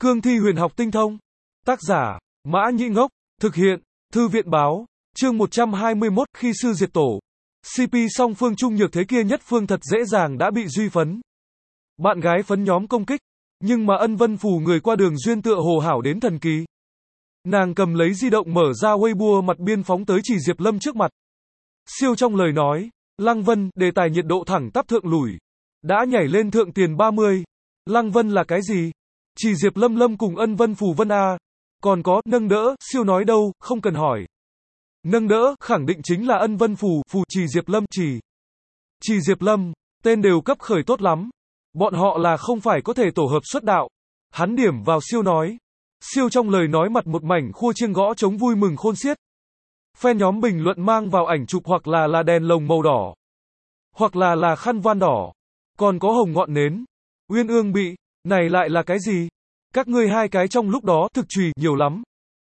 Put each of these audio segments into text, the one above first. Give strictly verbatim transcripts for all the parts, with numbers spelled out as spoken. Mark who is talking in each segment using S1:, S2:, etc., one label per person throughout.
S1: Cương thi huyền học tinh thông. Tác giả, Mã Nhĩ Ngốc. Thực hiện, Thư viện Báo. Chương một trăm hai mươi mốt, khi sư diệt tổ. xê pê song phương trung nhược thế kia nhất phương thật dễ dàng đã bị Duy phấn. Bạn gái phấn nhóm công kích. Nhưng mà Ân Vân Phù người qua đường duyên tựa hồ hảo đến thần kỳ. Nàng cầm lấy di động mở ra Weibo mặt biên phóng tới Trì Diệp Lâm trước mặt. Siêu trong lời nói, Lăng Vân, đề tài nhiệt độ thẳng tắp thượng lủi. Đã nhảy lên thượng tiền ba mươi. Lăng Vân là cái gì? Trì Diệp Lâm Lâm cùng Ân Vân Phù Vân A. Còn có, nâng đỡ, siêu nói đâu, không cần hỏi. Nâng đỡ, khẳng định chính là Ân Vân Phù, Phù Trì Diệp Lâm, Trì. Trì Diệp Lâm, tên đều cấp khởi tốt lắm. Bọn họ là không phải có thể tổ hợp xuất đạo. Hắn điểm vào siêu nói. Siêu trong lời nói mặt một mảnh khua chiêng gõ chống vui mừng khôn xiết. Fan nhóm bình luận mang vào ảnh chụp hoặc là là đèn lồng màu đỏ. Hoặc là là khăn voan đỏ. Còn có hồng ngọn nến. Uyên ương bị, này lại là cái gì? Các ngươi hai cái trong lúc đó thực trùy nhiều lắm.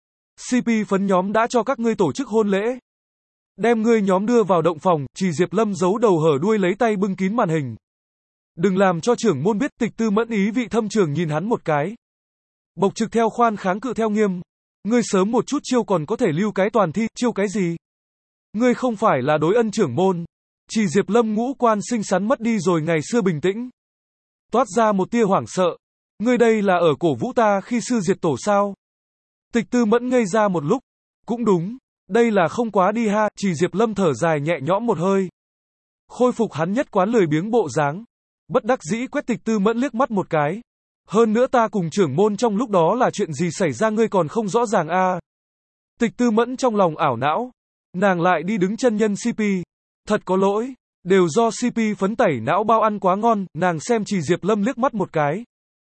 S1: xê pê phấn nhóm đã cho các ngươi tổ chức hôn lễ. Đem ngươi nhóm đưa vào động phòng, Trì Diệp Lâm giấu đầu hở đuôi lấy tay bưng kín màn hình. Đừng làm cho trưởng môn biết. Tịch Tư Mẫn ý vị thâm trường nhìn hắn một cái. Bộc trực theo khoan kháng cự theo nghiêm. Ngươi sớm một chút chiêu còn có thể lưu cái toàn thi, chiêu cái gì? Ngươi không phải là đối Ân trưởng môn. Trì Diệp Lâm ngũ quan xinh xắn mất đi rồi ngày xưa bình tĩnh. Toát ra một tia hoảng sợ. Ngươi đây là ở cổ vũ ta khi sư diệt tổ sao? Tịch Tư Mẫn ngây ra một lúc. Cũng đúng. Đây là không quá đi ha. Trì Diệp Lâm thở dài nhẹ nhõm một hơi. Khôi phục hắn nhất quán lười biếng bộ dáng. Bất đắc dĩ quét Tịch Tư Mẫn liếc mắt một cái. Hơn nữa ta cùng trưởng môn trong lúc đó là chuyện gì xảy ra ngươi còn không rõ ràng a? À. Tịch Tư Mẫn trong lòng ảo não. Nàng lại đi đứng chân nhân xê pê. Thật có lỗi. Đều do xê pê phấn tẩy não bao ăn quá ngon. Nàng xem Trì Diệp Lâm liếc mắt một cái.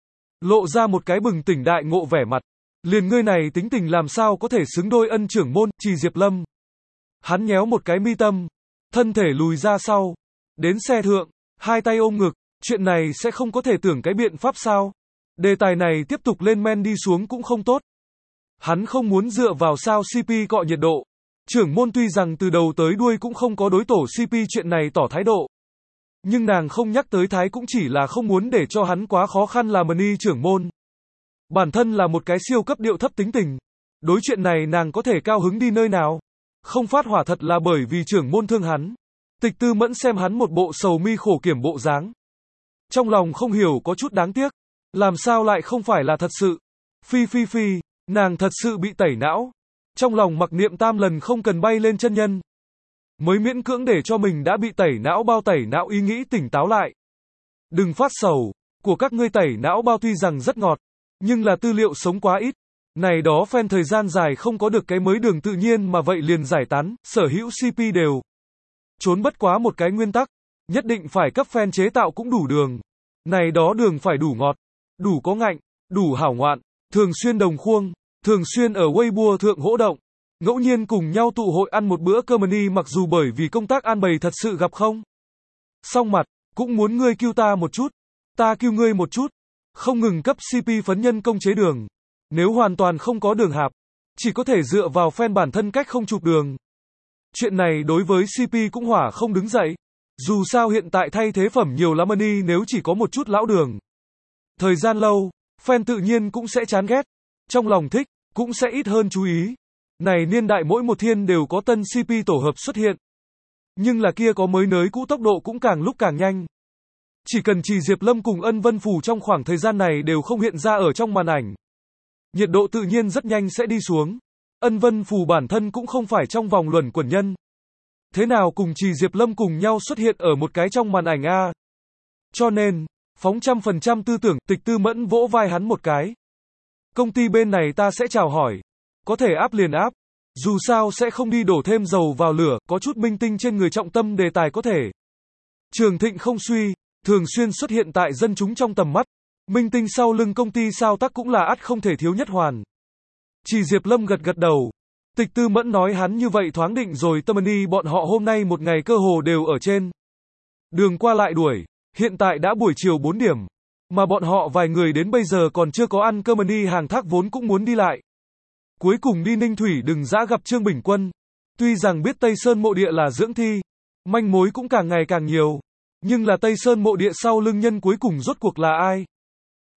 S1: Lộ ra một cái bừng tỉnh đại ngộ vẻ mặt. Liền ngươi này tính tình làm sao có thể xứng đôi Ân trưởng môn, Trì Diệp Lâm. Hắn nhéo một cái mi tâm. Thân thể lùi ra sau. Đến xe thượng. Hai tay ôm ngực. Chuyện này sẽ không có thể tưởng cái biện pháp sao? Đề tài này tiếp tục lên men đi xuống cũng không tốt. Hắn không muốn dựa vào sao xê pê cọ nhiệt độ. Trưởng môn tuy rằng từ đầu tới đuôi cũng không có đối tổ xê pê chuyện này tỏ thái độ. Nhưng nàng không nhắc tới thái cũng chỉ là không muốn để cho hắn quá khó khăn là Mani trưởng môn. Bản thân là một cái siêu cấp điệu thấp tính tình. Đối chuyện này nàng có thể cao hứng đi nơi nào. Không phát hỏa thật là bởi vì trưởng môn thương hắn. Tịch Tư Mẫn xem hắn một bộ sầu mi khổ kiểm bộ dáng. Trong lòng không hiểu có chút đáng tiếc. Làm sao lại không phải là thật sự. Phi phi phi, nàng thật sự bị tẩy não. Trong lòng mặc niệm tam lần không cần bay lên chân nhân. Mới miễn cưỡng để cho mình đã bị tẩy não bao tẩy não ý nghĩ tỉnh táo lại. Đừng phát sầu, của các ngươi tẩy não bao tuy rằng rất ngọt, nhưng là tư liệu sống quá ít. Này đó fan thời gian dài không có được cái mới đường tự nhiên mà vậy liền giải tán, sở hữu xê pê đều. Trốn bất quá một cái nguyên tắc, nhất định phải cấp fan chế tạo cũng đủ đường. Này đó đường phải đủ ngọt, đủ có ngạnh, đủ hảo ngoạn, thường xuyên đồng khuông, thường xuyên ở Weibo thượng hỗ động. Ngẫu nhiên cùng nhau tụ hội ăn một bữa cơm ni mặc dù bởi vì công tác an bày thật sự gặp không. Song mặt, cũng muốn ngươi kêu ta một chút, ta kêu ngươi một chút. Không ngừng cấp xê pê phấn nhân công chế đường. Nếu hoàn toàn không có đường hạp, chỉ có thể dựa vào fan bản thân cách không chụp đường. Chuyện này đối với xê pê cũng hỏa không đứng dậy. Dù sao hiện tại thay thế phẩm nhiều lắm ni nếu chỉ có một chút lão đường. Thời gian lâu, fan tự nhiên cũng sẽ chán ghét. Trong lòng thích, cũng sẽ ít hơn chú ý. Này niên đại mỗi một thiên đều có tân xê pê tổ hợp xuất hiện. Nhưng là kia có mới nới cũ tốc độ cũng càng lúc càng nhanh. Chỉ cần Trì Diệp Lâm cùng Ân Vân Phù trong khoảng thời gian này đều không hiện ra ở trong màn ảnh. Nhiệt độ tự nhiên rất nhanh sẽ đi xuống. Ân Vân Phù bản thân cũng không phải trong vòng luẩn quẩn nhân. Thế nào cùng Trì Diệp Lâm cùng nhau xuất hiện ở một cái trong màn ảnh a? Cho nên, phóng trăm phần trăm tư tưởng, Tịch Tư Mẫn vỗ vai hắn một cái. Công ty bên này ta sẽ chào hỏi. Có thể áp liền áp. Dù sao sẽ không đi đổ thêm dầu vào lửa, có chút minh tinh trên người trọng tâm đề tài có thể. Trường thịnh không suy, thường xuyên xuất hiện tại dân chúng trong tầm mắt. Minh tinh sau lưng công ty sao tác cũng là ắt không thể thiếu nhất hoàn. Trì Diệp Lâm gật gật đầu. Tịch Tư Mẫn nói hắn như vậy thoáng định rồi tâm ni bọn họ hôm nay một ngày cơ hồ đều ở trên đường qua lại đuổi. Hiện tại đã buổi chiều bốn điểm. Mà bọn họ vài người đến bây giờ còn chưa có ăn cơm ni hàng thác vốn cũng muốn đi lại. Cuối cùng đi Ninh Thủy đừng dã gặp Trương Bình Quân. Tuy rằng biết Tây Sơn mộ địa là dưỡng thi. Manh mối cũng càng ngày càng nhiều. Nhưng là Tây Sơn mộ địa sau lưng nhân cuối cùng rốt cuộc là ai?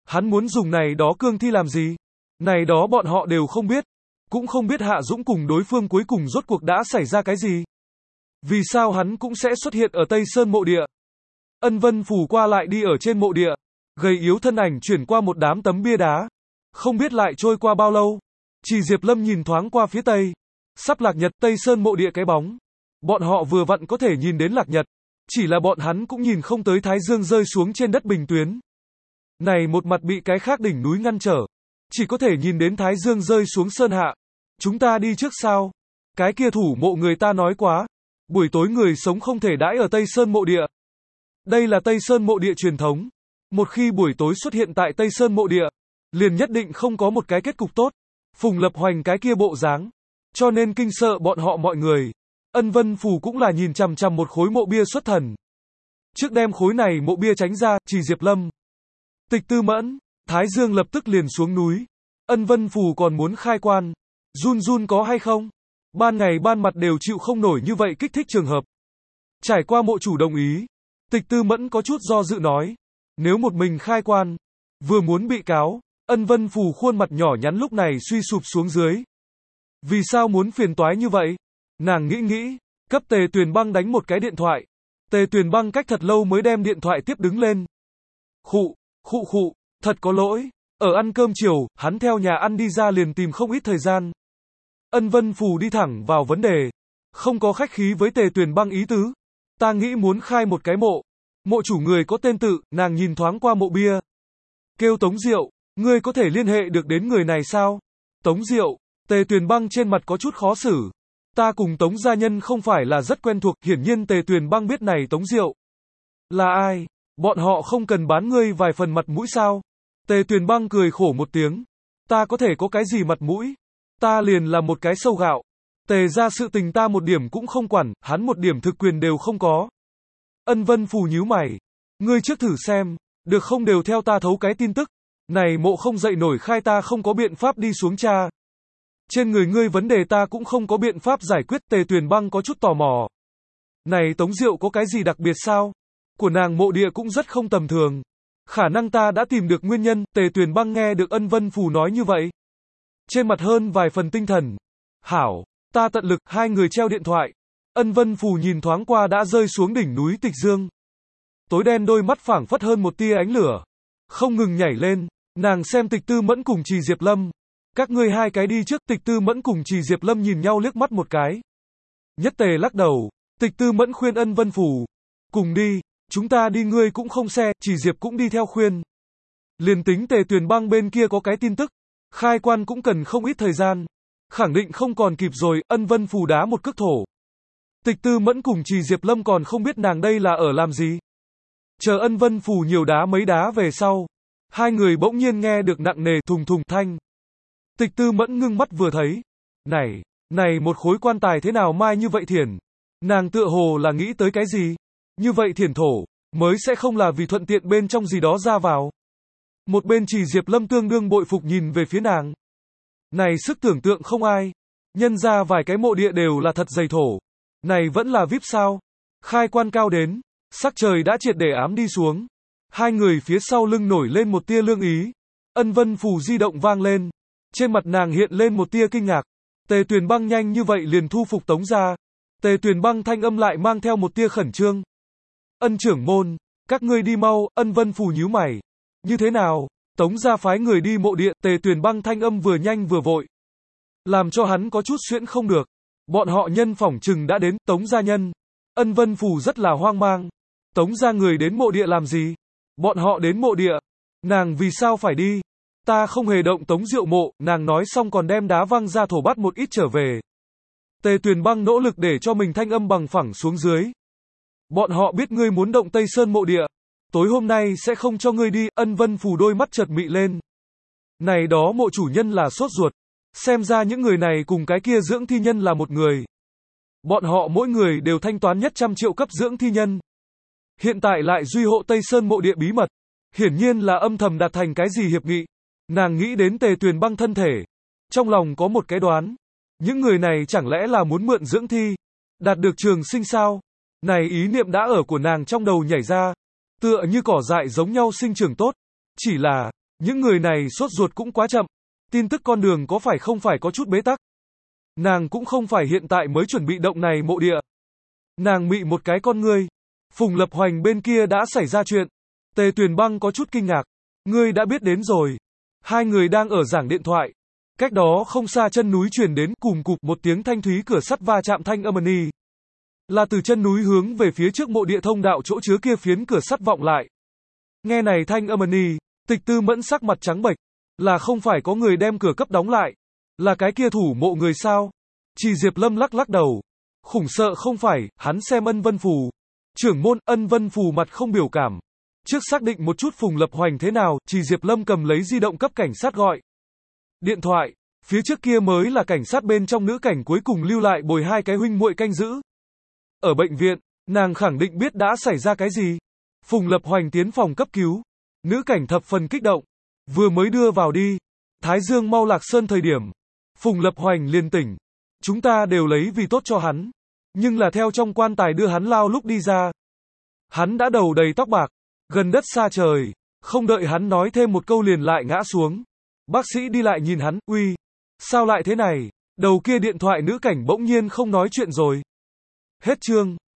S1: Hắn muốn dùng này đó cương thi làm gì? Này đó bọn họ đều không biết. Cũng không biết Hạ Dũng cùng đối phương cuối cùng rốt cuộc đã xảy ra cái gì. Vì sao hắn cũng sẽ xuất hiện ở Tây Sơn mộ địa? Ân Vân Phù qua lại đi ở trên mộ địa. Gầy yếu thân ảnh chuyển qua một đám tấm bia đá. Không biết lại trôi qua bao lâu. Chỉ Diệp Lâm nhìn thoáng qua phía tây. Sắp lạc nhật, Tây Sơn mộ địa cái bóng. Bọn họ vừa vặn có thể nhìn đến lạc nhật. Chỉ là bọn hắn cũng nhìn không tới thái dương rơi xuống trên đất bình tuyến. Này một mặt bị cái khác đỉnh núi ngăn trở. Chỉ có thể nhìn đến thái dương rơi xuống sơn hạ. Chúng ta đi trước sao? Cái kia thủ mộ người ta nói quá. Buổi tối người sống không thể đãi ở Tây Sơn mộ địa. Đây là Tây Sơn mộ địa truyền thống. Một khi buổi tối xuất hiện tại Tây Sơn mộ địa, liền nhất định không có một cái kết cục tốt. Phùng Lập Hoành cái kia bộ dáng. Cho nên kinh sợ bọn họ mọi người. Ân Vân Phù cũng là nhìn chằm chằm một khối mộ bia xuất thần. Trước đem khối này mộ bia tránh ra, Chỉ Diệp Lâm. Tịch Tư Mẫn, Thái Dương lập tức liền xuống núi. Ân Vân Phù còn muốn khai quan. Run run có hay không? Ban ngày ban mặt đều chịu không nổi như vậy kích thích trường hợp. Trải qua mộ chủ đồng ý. Tịch Tư Mẫn có chút do dự nói. Nếu một mình khai quan, vừa muốn bị cáo, Ân Vân Phù khuôn mặt nhỏ nhắn lúc này suy sụp xuống dưới. Vì sao muốn phiền toái như vậy? Nàng nghĩ nghĩ, cấp Tề Tuyền Băng đánh một cái điện thoại. Tề Tuyền Băng cách thật lâu mới đem điện thoại tiếp đứng lên. Khụ, khụ khụ, thật có lỗi. Ở ăn cơm chiều, hắn theo nhà ăn đi ra liền tìm không ít thời gian. Ân Vân Phù đi thẳng vào vấn đề. Không có khách khí với Tề Tuyền Băng ý tứ. Ta nghĩ muốn khai một cái mộ. Mộ chủ người có tên tự, nàng nhìn thoáng qua mộ bia. Kêu Tống Diệu, ngươi có thể liên hệ được đến người này sao? Tống Diệu, Tề Tuyền Băng trên mặt có chút khó xử. Ta cùng Tống gia nhân không phải là rất quen thuộc, hiển nhiên Tề Tuyền Băng biết này Tống Diệu. Là ai? Bọn họ không cần bán ngươi vài phần mặt mũi sao? Tề Tuyền Băng cười khổ một tiếng. Ta có thể có cái gì mặt mũi? Ta liền là một cái sâu gạo. Tề ra sự tình ta một điểm cũng không quản, hắn một điểm thực quyền đều không có. Ân Vân Phù nhíu mày. Ngươi trước thử xem, được không đều theo ta thấu cái tin tức. Này mộ không dậy nổi khai ta không có biện pháp đi xuống tra. Trên người ngươi vấn đề ta cũng không có biện pháp giải quyết. Tề Tuyền Băng có chút tò mò. Này Tống Diệu có cái gì đặc biệt sao? Của nàng mộ địa cũng rất không tầm thường. Khả năng ta đã tìm được nguyên nhân. Tề Tuyền Băng nghe được Ân Vân Phù nói như vậy. Trên mặt hơn vài phần tinh thần. Hảo, ta tận lực. Hai người treo điện thoại. Ân Vân Phù nhìn thoáng qua đã rơi xuống đỉnh núi Tịch Dương. Tối đen đôi mắt phảng phất hơn một tia ánh lửa. Không ngừng nhảy lên. Nàng xem Tịch Tư Mẫn cùng Trì Diệp Lâm. Các ngươi hai cái đi trước. Tịch Tư Mẫn cùng Trì Diệp Lâm nhìn nhau liếc mắt một cái. Nhất Tề lắc đầu. Tịch Tư Mẫn khuyên Ân Vân Phù. Cùng đi, chúng ta đi ngươi cũng không xe. Trì Diệp cũng đi theo khuyên. Liền tính Tề Tuyền Băng bên kia có cái tin tức. Khai quan cũng cần không ít thời gian. Khẳng định không còn kịp rồi. Ân Vân Phù đá một cước thổ. Tịch Tư Mẫn cùng Trì Diệp Lâm còn không biết nàng đây là ở làm gì. Chờ Ân Vân Phù nhiều đá mấy đá về sau. Hai người bỗng nhiên nghe được nặng nề thùng thùng thanh. Tịch Tư Mẫn ngưng mắt vừa thấy. Này, này một khối quan tài thế nào mai như vậy thiển. Nàng tựa hồ là nghĩ tới cái gì? Như vậy thiển thổ, mới sẽ không là vì thuận tiện bên trong gì đó ra vào. Một bên Trì Diệp Lâm tương đương bội phục nhìn về phía nàng. Này sức tưởng tượng không ai. Nhân ra vài cái mộ địa đều là thật dày thổ. Này vẫn là vi ai pi sao? Khai quan cao đến. Sắc trời đã triệt để ám đi xuống. Hai người phía sau lưng nổi lên một tia lương ý. Ân Vân Phù di động vang lên. Trên mặt nàng hiện lên một tia kinh ngạc. Tề Tuyền Băng nhanh như vậy liền thu phục Tống gia. Tề Tuyền Băng thanh âm lại mang theo một tia khẩn trương. Ân trưởng môn, các ngươi đi mau. Ân Vân Phù nhíu mày. Như thế nào? Tống gia phái người đi mộ địa. Tề Tuyền Băng thanh âm vừa nhanh vừa vội. Làm cho hắn có chút xuyễn không được. Bọn họ nhân phỏng chừng đã đến. Tống gia nhân. Ân Vân Phù rất là hoang mang. Tống gia người đến mộ địa làm gì? Bọn họ đến mộ địa. Nàng vì sao phải đi? Ta không hề động Tống Diệu mộ. Nàng nói xong còn đem đá văng ra thổ bắt một ít trở về. Tề Tuyền Băng nỗ lực để cho mình thanh âm bằng phẳng xuống dưới. Bọn họ biết ngươi muốn động Tây Sơn mộ địa. Tối hôm nay sẽ không cho ngươi đi. Ân Vân Phù đôi mắt chợt mị lên. Này đó mộ chủ nhân là sốt ruột. Xem ra những người này cùng cái kia dưỡng thi nhân là một người. Bọn họ mỗi người đều thanh toán nhất trăm triệu cấp dưỡng thi nhân. Hiện tại lại duy hộ Tây Sơn mộ địa bí mật. Hiển nhiên là âm thầm đạt thành cái gì hiệp nghị. Nàng nghĩ đến Tề Tuyền Băng thân thể. Trong lòng có một cái đoán. Những người này chẳng lẽ là muốn mượn dưỡng thi. Đạt được trường sinh sao? Này ý niệm đã ở của nàng trong đầu nhảy ra. Tựa như cỏ dại giống nhau sinh trưởng tốt. Chỉ là, Những người này sốt ruột cũng quá chậm. Tin tức con đường có phải không phải có chút bế tắc. Nàng cũng không phải hiện tại mới chuẩn bị động này mộ địa. Nàng mị một cái con ngươi. Phùng Lập Hoành bên kia đã xảy ra chuyện. Tề Tuyền Băng có chút kinh ngạc. Ngươi đã biết đến rồi. Hai người đang ở giảng điện thoại. Cách đó không xa chân núi truyền đến cùm cụp một tiếng thanh thúy cửa sắt va chạm thanh âm ầm. Là từ chân núi hướng về phía trước mộ địa thông đạo chỗ chứa kia phiến cửa sắt vọng lại. Nghe này thanh âm ầm, Tịch Tư Mẫn sắc mặt trắng bệch. Là không phải có người đem cửa cấp đóng lại. Là cái kia thủ mộ người sao? Chỉ Diệp Lâm lắc lắc đầu. Khủng sợ không phải, hắn xem Ân Vân Phù. Trưởng môn Ân Vân Phù mặt không biểu cảm. Trước xác định một chút Phùng Lập Hoành thế nào, Chỉ Diệp Lâm cầm lấy di động cấp cảnh sát gọi. Điện thoại, phía trước kia mới là cảnh sát bên trong nữ cảnh cuối cùng lưu lại bồi hai cái huynh muội canh giữ. Ở bệnh viện, nàng khẳng định biết đã xảy ra cái gì. Phùng Lập Hoành tiến phòng cấp cứu. Nữ cảnh thập phần kích động. Vừa mới đưa vào đi. Thái Dương mau lạc sơn thời điểm. Phùng Lập Hoành liền tỉnh. Chúng ta đều lấy vì tốt cho hắn. Nhưng là theo trong quan tài đưa hắn lao lúc đi ra. Hắn đã đầu đầy tóc bạc. Gần đất xa trời. Không đợi hắn nói thêm một câu liền lại ngã xuống. Bác sĩ đi lại nhìn hắn, uy. Sao lại thế này? Đầu kia điện thoại nữ cảnh bỗng nhiên không nói chuyện rồi. Hết chương.